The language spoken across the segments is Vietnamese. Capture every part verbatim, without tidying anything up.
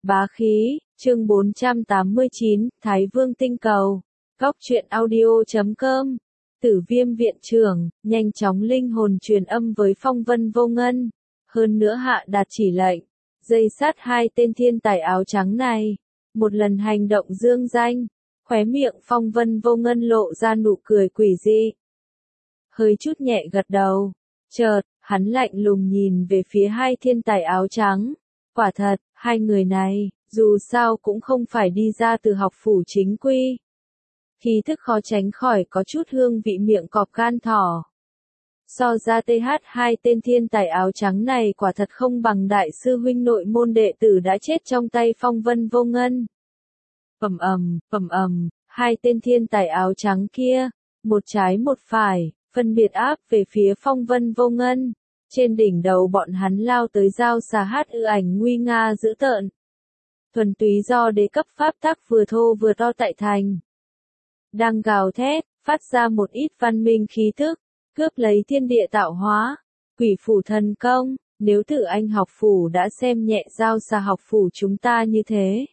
Bá khí, chương bốn trăm tám mươi chín, Thái Vương tinh cầu. Góc truyện audio chấm com. Tử Viêm viện trưởng, nhanh chóng linh hồn truyền âm với Phong Vân Vô Ngân. Hơn nữa hạ đạt chỉ lệnh. Dây sát hai tên thiên tài áo trắng này. Một lần hành động dương danh. Khóe miệng Phong Vân Vô Ngân lộ ra nụ cười quỷ dị. Hơi chút nhẹ gật đầu. Chợt, hắn lạnh lùng nhìn về phía hai thiên tài áo trắng. Quả thật, hai người này, dù sao cũng không phải đi ra từ học phủ chính quy. Khí thức khó tránh khỏi có chút hương vị miệng cọp gan thỏ. So ra th hai tên thiên tài áo trắng này quả thật không bằng đại sư huynh nội môn đệ tử đã chết trong tay Phong Vân Vô Ngân. Ầm ầm, ầm ầm, hai tên thiên tài áo trắng kia, một trái một phải, phân biệt áp về phía Phong Vân Vô Ngân. Trên đỉnh đầu bọn hắn lao tới giao xà hát ư ảnh nguy nga dữ tợn. Thuần túy do đế cấp pháp tắc vừa thô vừa to tại thành. Đang gào thét, phát ra một ít văn minh khí thức, cướp lấy thiên địa tạo hóa. Quỷ phủ thần công, nếu Tử Anh học phủ đã xem nhẹ giao xà học phủ chúng ta như thế.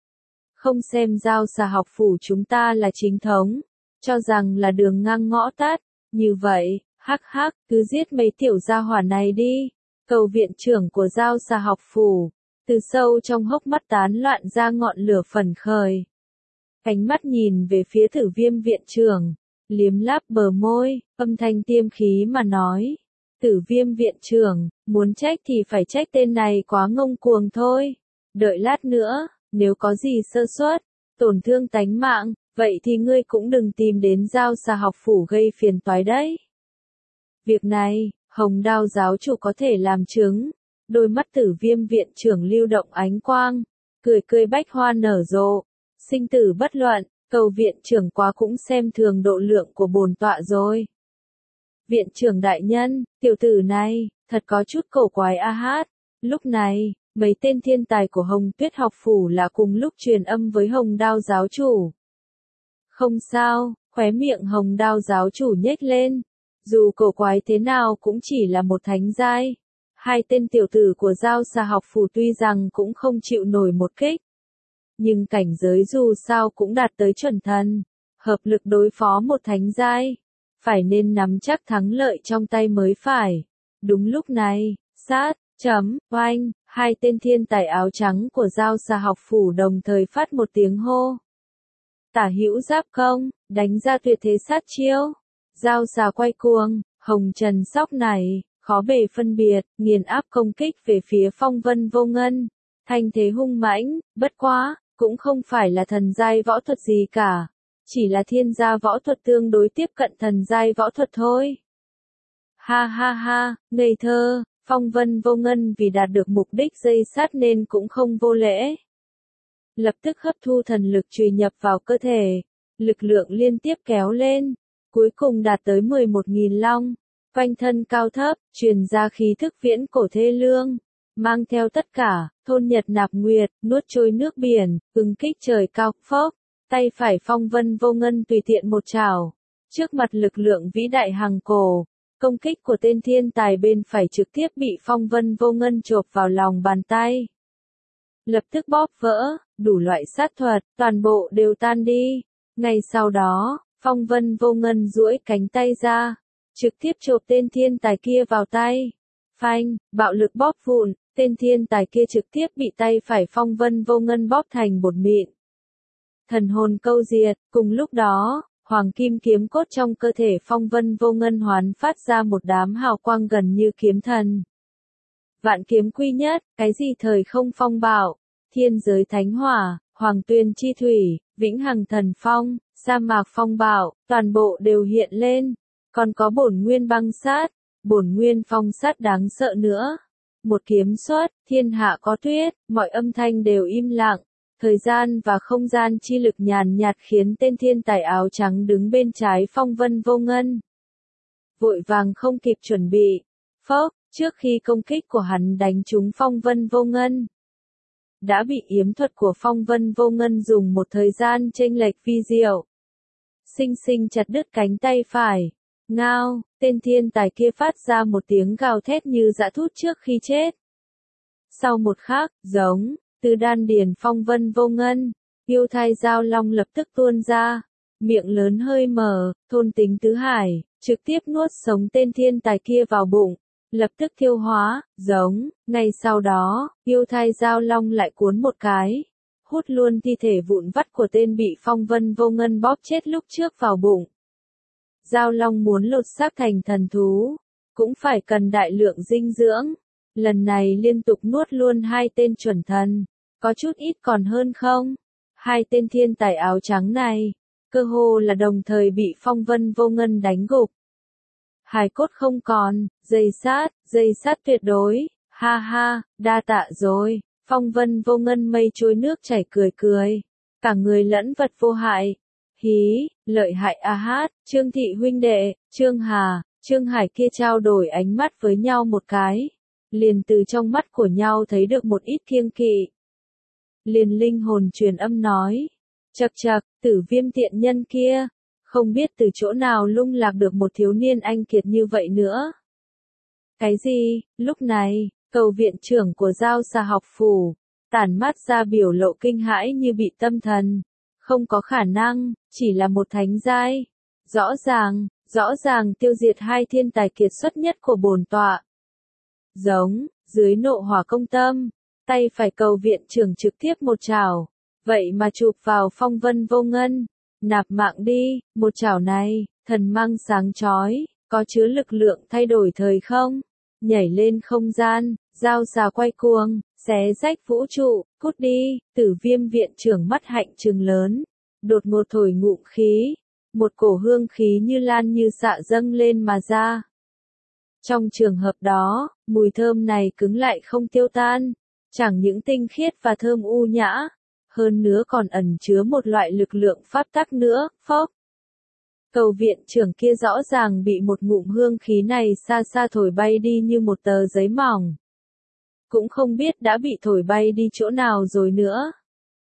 Không xem giao xà học phủ chúng ta là chính thống, cho rằng là đường ngang ngõ tắt, như vậy. Hắc hắc, cứ giết mấy tiểu gia hỏa này đi. Cầu viện trưởng của giao xà học phủ, từ sâu trong hốc mắt tán loạn ra ngọn lửa phẩn khởi. Ánh mắt nhìn về phía Tử Viêm viện trưởng, liếm láp bờ môi, âm thanh tiêm khí mà nói. Tử Viêm viện trưởng, muốn trách thì phải trách tên này quá ngông cuồng thôi. Đợi lát nữa, nếu có gì sơ suất, tổn thương tánh mạng, vậy thì ngươi cũng đừng tìm đến giao xà học phủ gây phiền toái đấy. Việc này, Hồng Đao giáo chủ có thể làm chứng. Đôi mắt Tử Viêm viện trưởng lưu động ánh quang, cười cười bách hoa nở rộ. Sinh tử bất luận, cầu viện trưởng quá cũng xem thường độ lượng của bổn tọa rồi. Viện trưởng đại nhân, tiểu tử này, thật có chút cổ quái a hát. Lúc này, mấy tên thiên tài của Hồng Tuyết học phủ là cùng lúc truyền âm với Hồng Đao giáo chủ. Không sao, khóe miệng Hồng Đao giáo chủ nhếch lên. Dù cổ quái thế nào cũng chỉ là một thánh giai. Hai tên tiểu tử của giao xà học phủ tuy rằng cũng không chịu nổi một kích. Nhưng cảnh giới dù sao cũng đạt tới chuẩn thần. Hợp lực đối phó một thánh giai. Phải nên nắm chắc thắng lợi trong tay mới phải. Đúng lúc này, sát, chấm, oanh, hai tên thiên tài áo trắng của giao xà học phủ đồng thời phát một tiếng hô. Tả hữu giáp công, đánh ra tuyệt thế sát chiêu. Giao xà quay cuồng, hồng trần sóc này, khó bề phân biệt, nghiền áp công kích về phía Phong Vân Vô Ngân. Thanh thế hung mãnh, bất quá, cũng không phải là thần giai võ thuật gì cả. Chỉ là thiên gia võ thuật tương đối tiếp cận thần giai võ thuật thôi. Ha ha ha, ngây thơ, Phong Vân Vô Ngân vì đạt được mục đích dây sát nên cũng không vô lễ. Lập tức hấp thu thần lực truy nhập vào cơ thể, lực lượng liên tiếp kéo lên. Cuối cùng đạt tới mười một nghìn long, quanh thân cao thấp, truyền ra khí thức viễn cổ thê lương, mang theo tất cả, thôn nhật nạp nguyệt, nuốt trôi nước biển, ứng kích trời cao, phốc, tay phải Phong Vân Vô Ngân tùy tiện một chảo, trước mặt lực lượng vĩ đại hằng cổ, công kích của tên thiên tài bên phải trực tiếp bị Phong Vân Vô Ngân chộp vào lòng bàn tay. Lập tức bóp vỡ, đủ loại sát thuật, toàn bộ đều tan đi, ngay sau đó. Phong Vân Vô Ngân duỗi cánh tay ra, trực tiếp chộp tên thiên tài kia vào tay. Phanh, bạo lực bóp vụn, tên thiên tài kia trực tiếp bị tay phải Phong Vân Vô Ngân bóp thành bột mịn. Thần hồn câu diệt, cùng lúc đó, hoàng kim kiếm cốt trong cơ thể Phong Vân Vô Ngân hoán phát ra một đám hào quang gần như kiếm thần. Vạn kiếm quy nhất, cái gì thời không phong bạo, thiên giới thánh hỏa, hoàng tuyền chi thủy, vĩnh hằng thần phong. Sa mạc phong bạo, toàn bộ đều hiện lên, còn có bổn nguyên băng sát, bổn nguyên phong sát đáng sợ nữa. Một kiếm xuất, thiên hạ có tuyết, mọi âm thanh đều im lặng, thời gian và không gian chi lực nhàn nhạt khiến tên thiên tài áo trắng đứng bên trái Phong Vân Vô Ngân. Vội vàng không kịp chuẩn bị, phốc, trước khi công kích của hắn đánh trúng Phong Vân Vô Ngân. Đã bị yếm thuật của Phong Vân Vô Ngân dùng một thời gian chênh lệch vi diệu. Sinh sinh chặt đứt cánh tay phải. Ngao, tên thiên tài kia phát ra một tiếng gào thét như dã thút trước khi chết. Sau một khắc, giống, Từ đan điền phong vân vô ngân, yêu thai giao long lập tức tuôn ra, miệng lớn hơi mở, thôn tính tứ hải, trực tiếp nuốt sống tên thiên tài kia vào bụng, lập tức thiêu hóa, giống, ngay sau đó, yêu thai giao long lại cuốn một cái, hút luôn thi thể vụn vắt của tên bị phong vân vô ngân bóp chết lúc trước vào bụng. Giao long muốn lột xác thành thần thú, cũng phải cần đại lượng dinh dưỡng, lần này liên tục nuốt luôn hai tên chuẩn thần, có chút ít còn hơn không? Hai tên thiên tài áo trắng này, cơ hồ là đồng thời bị phong vân vô ngân đánh gục. Hài cốt không còn, dây sát, dây sát tuyệt đối, ha ha, đa tạ rồi, phong vân vô ngân mây trôi nước chảy cười cười, cả người lẫn vật vô hại. Hí, lợi hại a hát, Trương Thị huynh đệ, Trương Hà, Trương Hải kia trao đổi ánh mắt với nhau một cái, liền từ trong mắt của nhau thấy được một ít kiêng kỵ. Liền linh hồn truyền âm nói, chậc chậc, Tử Viêm tiện nhân kia, không biết từ chỗ nào lung lạc được một thiếu niên anh kiệt như vậy nữa. Cái gì? Lúc này, cầu viện trưởng của Giao Xà học phủ, tản mát ra biểu lộ kinh hãi như bị tâm thần. Không có khả năng, chỉ là một thánh giai. Rõ ràng, rõ ràng tiêu diệt hai thiên tài kiệt xuất nhất của bổn tọa. Giống, dưới nộ hỏa công tâm, tay phải cầu viện trưởng trực tiếp một chảo, vậy mà chụp vào phong vân vô ngân. Nạp mạng đi, một chảo này, thần mang sáng chói, có chứa lực lượng thay đổi thời không, nhảy lên không gian, Giao Xà quay cuồng, xé rách vũ trụ, cút đi, Tử Viêm viện trưởng mắt hạnh trừng lớn, đột ngột thổi ngụm khí, một cổ hương khí như lan như xạ dâng lên mà ra. Trong trường hợp đó, mùi thơm này cứng lại không tiêu tan, chẳng những tinh khiết và thơm u nhã, hơn nữa còn ẩn chứa một loại lực lượng pháp tắc nữa, phốc. Cầu viện trưởng kia rõ ràng bị một ngụm hương khí này xa xa thổi bay đi như một tờ giấy mỏng. Cũng không biết đã bị thổi bay đi chỗ nào rồi nữa.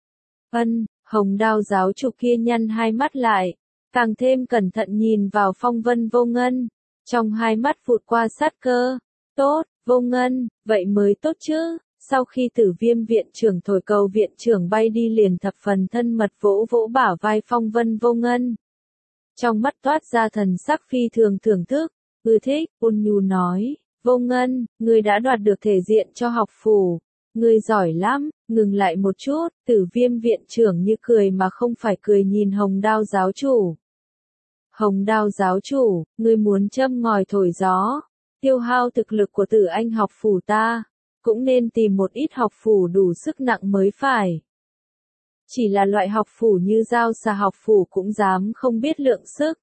Ân, Hồng Đao giáo chủ kia nhăn hai mắt lại, càng thêm cẩn thận nhìn vào phong vân vô ngân, trong hai mắt vụt qua sát cơ. Tốt, vô ngân, vậy mới tốt chứ. Sau khi Tử Viêm viện trưởng thổi cầu viện trưởng bay đi liền thập phần thân mật vỗ vỗ bả vai phong vân vô ngân. Trong mắt toát ra thần sắc phi thường thưởng thức, ưa thích, ôn nhu nói, vô ngân, ngươi đã đoạt được thể diện cho học phủ, ngươi giỏi lắm, ngừng lại một chút, Tử Viêm viện trưởng như cười mà không phải cười nhìn Hồng Đao giáo chủ. Hồng Đao giáo chủ, ngươi muốn châm ngòi thổi gió, tiêu hao thực lực của Tử Anh học phủ ta, cũng nên tìm một ít học phủ đủ sức nặng mới phải. Chỉ là loại học phủ như Giao Xà học phủ cũng dám không biết lượng sức.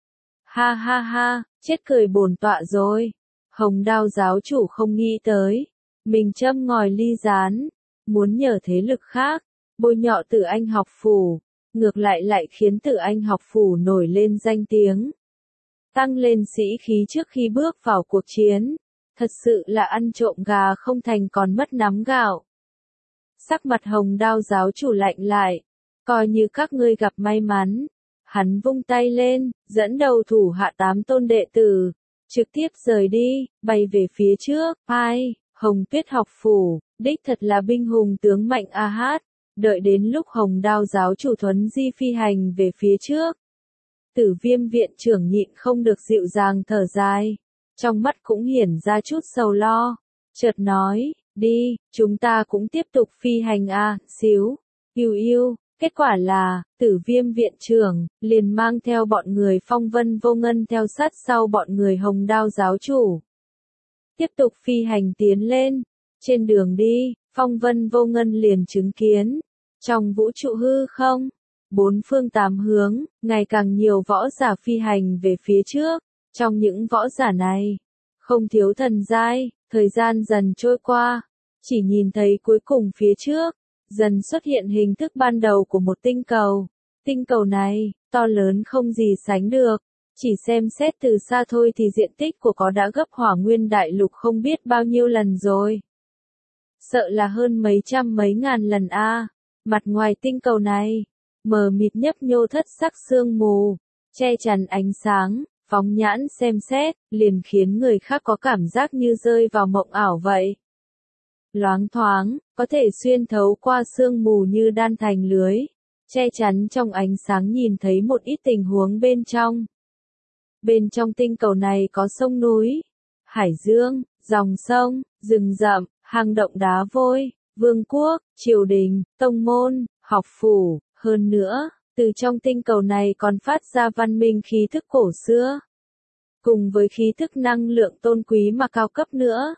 Ha ha ha, chết cười bổn tọa rồi. Hồng Đao giáo chủ không nghĩ tới, mình châm ngòi ly gián, muốn nhờ thế lực khác, bôi nhọ Tử Anh học phủ, ngược lại lại khiến Tử Anh học phủ nổi lên danh tiếng. Tăng lên sĩ khí trước khi bước vào cuộc chiến, thật sự là ăn trộm gà không thành còn mất nắm gạo. Sắc mặt Hồng Đao giáo chủ lạnh lại, coi như các ngươi gặp may mắn. Hắn vung tay lên, dẫn đầu thủ hạ tám tôn đệ tử, trực tiếp rời đi, bay về phía trước. Ai, Hồng Tuyết học phủ, đích thật là binh hùng tướng mạnh a hát. Đợi đến lúc Hồng Đao giáo chủ thuấn di phi hành về phía trước, Tử Viêm viện trưởng nhịn không được dịu dàng thở dài, trong mắt cũng hiển ra chút sầu lo, chợt nói, đi, chúng ta cũng tiếp tục phi hành a, xíu, yêu yêu. Kết quả là, Tử Viêm viện trưởng, liền mang theo bọn người phong vân vô ngân theo sát sau bọn người Hồng Đao giáo chủ. Tiếp tục phi hành tiến lên, trên đường đi, phong vân vô ngân liền chứng kiến, trong vũ trụ hư không, bốn phương tám hướng, ngày càng nhiều võ giả phi hành về phía trước, trong những võ giả này, không thiếu thần giai, thời gian dần trôi qua, chỉ nhìn thấy cuối cùng phía trước, dần xuất hiện hình thức ban đầu của một tinh cầu. Tinh cầu này, to lớn không gì sánh được, chỉ xem xét từ xa thôi thì diện tích của có đã gấp Hỏa Nguyên Đại Lục không biết bao nhiêu lần rồi. Sợ là hơn mấy trăm mấy ngàn lần a. Mặt ngoài tinh cầu này, mờ mịt nhấp nhô thất sắc sương mù, che chắn ánh sáng, phóng nhãn xem xét, liền khiến người khác có cảm giác như rơi vào mộng ảo vậy. loáng thoáng, có thể xuyên thấu qua sương mù như đan thành lưới, che chắn trong ánh sáng nhìn thấy một ít tình huống bên trong. Bên trong tinh cầu này có sông núi, hải dương, dòng sông, rừng rậm, hang động đá vôi, vương quốc, triều đình, tông môn, học phủ, hơn nữa, từ trong tinh cầu này còn phát ra văn minh khí thức cổ xưa, cùng với khí thức năng lượng tôn quý mà cao cấp nữa,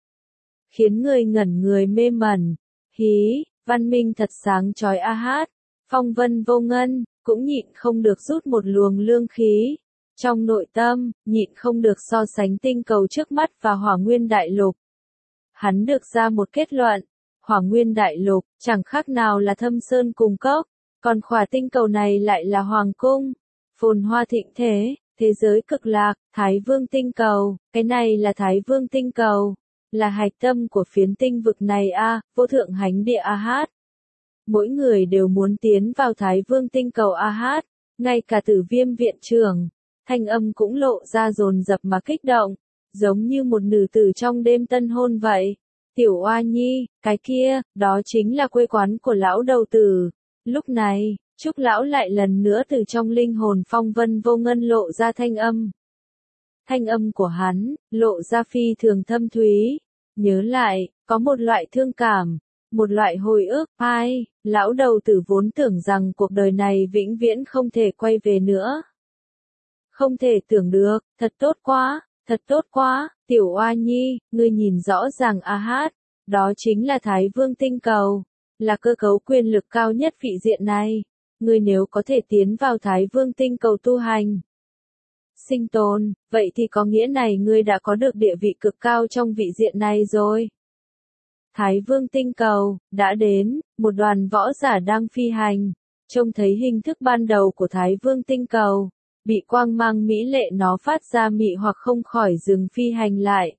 khiến người ngẩn người mê mẩn. Hí, văn minh thật sáng chói a hát, Phong Vân Vô Ngân cũng nhịn không được rút một luồng lương khí. Trong nội tâm, nhịn không được so sánh tinh cầu trước mắt và Hỏa Nguyên Đại Lục. Hắn được ra một kết luận, Hỏa Nguyên Đại Lục chẳng khác nào là Thâm Sơn cùng cốc, còn khỏa tinh cầu này lại là Hoàng Cung, phồn hoa thịnh thế, thế giới cực lạc, Thái Vương tinh cầu, cái này là Thái Vương tinh cầu, là hạch tâm của phiến tinh vực này a, vô thượng hánh địa a hát. Mỗi người đều muốn tiến vào Thái Vương tinh cầu a hát, ngay cả Tử Viêm viện trưởng. Thanh âm cũng lộ ra dồn dập mà kích động, giống như một nữ tử trong đêm tân hôn vậy. Tiểu Oa Nhi, cái kia, đó chính là quê quán của lão đầu tử. Lúc này, Trúc lão lại lần nữa từ trong linh hồn Phong Vân Vô Ngân lộ ra thanh âm. Thanh âm của hắn, lộ ra phi thường thâm thúy. Nhớ lại, có một loại thương cảm, một loại hồi ức. Ai, lão đầu tử vốn tưởng rằng cuộc đời này vĩnh viễn không thể quay về nữa. Không thể tưởng được, thật tốt quá, thật tốt quá, Tiểu Oa Nhi, ngươi nhìn rõ ràng a hát, đó chính là Thái Vương tinh cầu, là cơ cấu quyền lực cao nhất vị diện này, ngươi nếu có thể tiến vào Thái Vương tinh cầu tu hành, sinh tồn, vậy thì có nghĩa này ngươi đã có được địa vị cực cao trong vị diện này rồi. Thái Vương tinh cầu, đã đến, một đoàn võ giả đang phi hành, trông thấy hình thức ban đầu của Thái Vương tinh cầu. Bị quang mang mỹ lệ nó phát ra mị hoặc không khỏi dừng phi hành lại.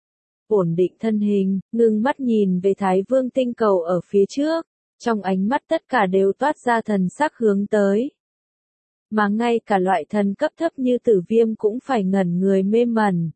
Ổn định thân hình, ngưng mắt nhìn về Thái Vương tinh cầu ở phía trước, trong ánh mắt tất cả đều toát ra thần sắc hướng tới. Mà ngay cả loại thần cấp thấp như Tử Viêm cũng phải ngẩn người mê mẩn.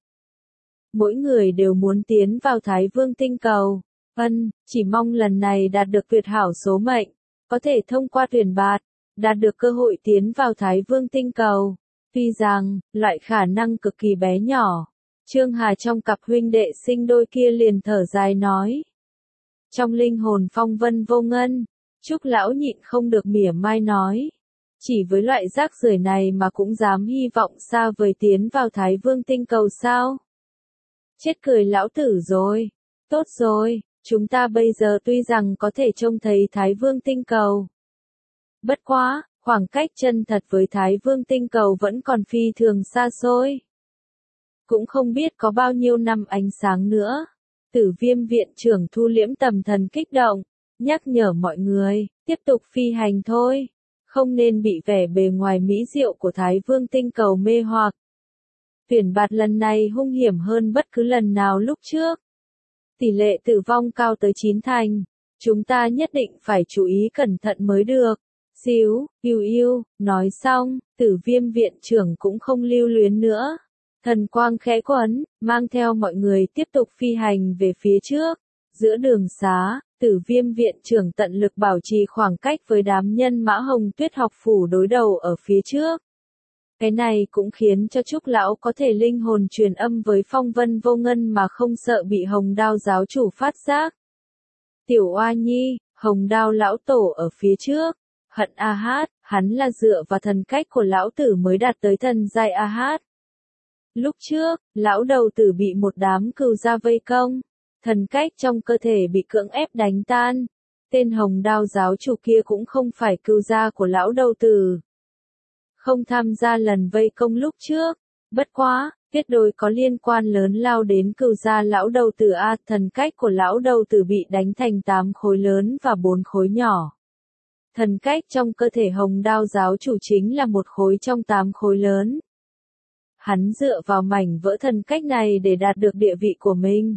Mỗi người đều muốn tiến vào Thái Vương tinh cầu, ân, chỉ mong lần này đạt được tuyệt hảo số mệnh, có thể thông qua tuyển bạt. Đạt được cơ hội tiến vào Thái Vương tinh cầu. Tuy rằng, loại khả năng cực kỳ bé nhỏ. Trương Hà trong cặp huynh đệ sinh đôi kia liền thở dài nói. Trong linh hồn Phong Vân Vô Ngân, Trúc lão nhịn không được mỉa mai nói. Chỉ với loại rác rưởi này mà cũng dám hy vọng xa vời tiến vào Thái Vương tinh cầu sao? Chết cười lão tử rồi. Tốt rồi, chúng ta bây giờ tuy rằng có thể trông thấy Thái Vương tinh cầu. Bất quá, khoảng cách chân thật với Thái Vương tinh cầu vẫn còn phi thường xa xôi. Cũng không biết có bao nhiêu năm ánh sáng nữa. Tử Viêm viện trưởng thu liễm tầm thần kích động, nhắc nhở mọi người, tiếp tục phi hành thôi. Không nên bị vẻ bề ngoài mỹ diệu của Thái Vương tinh cầu mê hoặc. Tuyển bạt lần này hung hiểm hơn bất cứ lần nào lúc trước. Tỷ lệ tử vong cao tới chín thành. Chúng ta nhất định phải chú ý cẩn thận mới được. Xíu, yêu yêu, nói xong, Tử Viêm viện trưởng cũng không lưu luyến nữa. Thần quang khẽ quấn, mang theo mọi người tiếp tục phi hành về phía trước. Giữa đường xá, Tử Viêm viện trưởng tận lực bảo trì khoảng cách với đám nhân mã Hồng Tuyết học phủ đối đầu ở phía trước. Cái này cũng khiến cho Trúc lão có thể linh hồn truyền âm với Phong Vân Vô Ngân mà không sợ bị Hồng Đao giáo chủ phát giác. Tiểu Oa Nhi, Hồng Đao lão tổ ở phía trước. Hận a hát, hắn là dựa vào thần cách của lão tử mới đạt tới thần giai a hát. Lúc trước, lão đầu tử bị một đám cừu gia vây công, thần cách trong cơ thể bị cưỡng ép đánh tan. Tên Hồng Đao giáo chủ kia cũng không phải cừu gia của lão đầu tử. Không tham gia lần vây công lúc trước, bất quá, tuyệt đối có liên quan lớn lao đến cừu gia lão đầu tử a, thần cách của lão đầu tử bị đánh thành tám khối lớn và bốn khối nhỏ. Thần cách trong cơ thể Hồng Đao giáo chủ chính là một khối trong tám khối lớn. Hắn dựa vào mảnh vỡ thần cách này để đạt được địa vị của mình.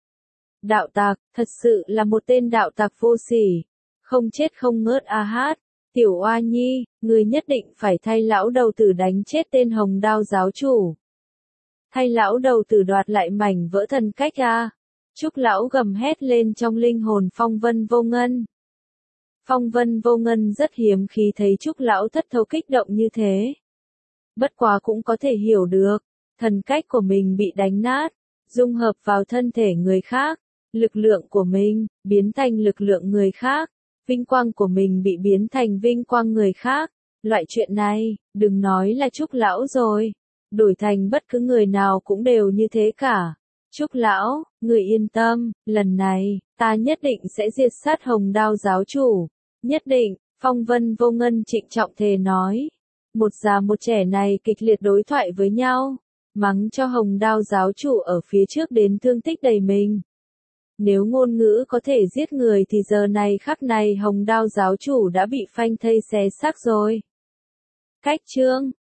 Đạo tặc, thật sự là một tên đạo tặc vô sỉ. Không chết không ngớt a hát. Tiểu Oa Nhi, người nhất định phải thay lão đầu tử đánh chết tên Hồng Đao giáo chủ. Thay lão đầu tử đoạt lại mảnh vỡ thần cách a. Trúc lão gầm hét lên trong linh hồn Phong Vân Vô Ngân. Phong Vân Vô Ngân rất hiếm khi thấy Trúc lão thất thố kích động như thế. Bất quá cũng có thể hiểu được, thần cách của mình bị đánh nát, dung hợp vào thân thể người khác, lực lượng của mình biến thành lực lượng người khác, vinh quang của mình bị biến thành vinh quang người khác. Loại chuyện này, đừng nói là Trúc lão rồi, đổi thành bất cứ người nào cũng đều như thế cả. Trúc lão, người yên tâm, lần này, ta nhất định sẽ diệt sát Hồng Đao giáo chủ. Nhất định, Phong Vân Vô Ngân trịnh trọng thề nói. Một già một trẻ này kịch liệt đối thoại với nhau, mắng cho Hồng Đao giáo chủ ở phía trước đến thương tích đầy mình. Nếu ngôn ngữ có thể giết người thì giờ này khắc này Hồng Đao giáo chủ đã bị phanh thây xé xác rồi. Cách chương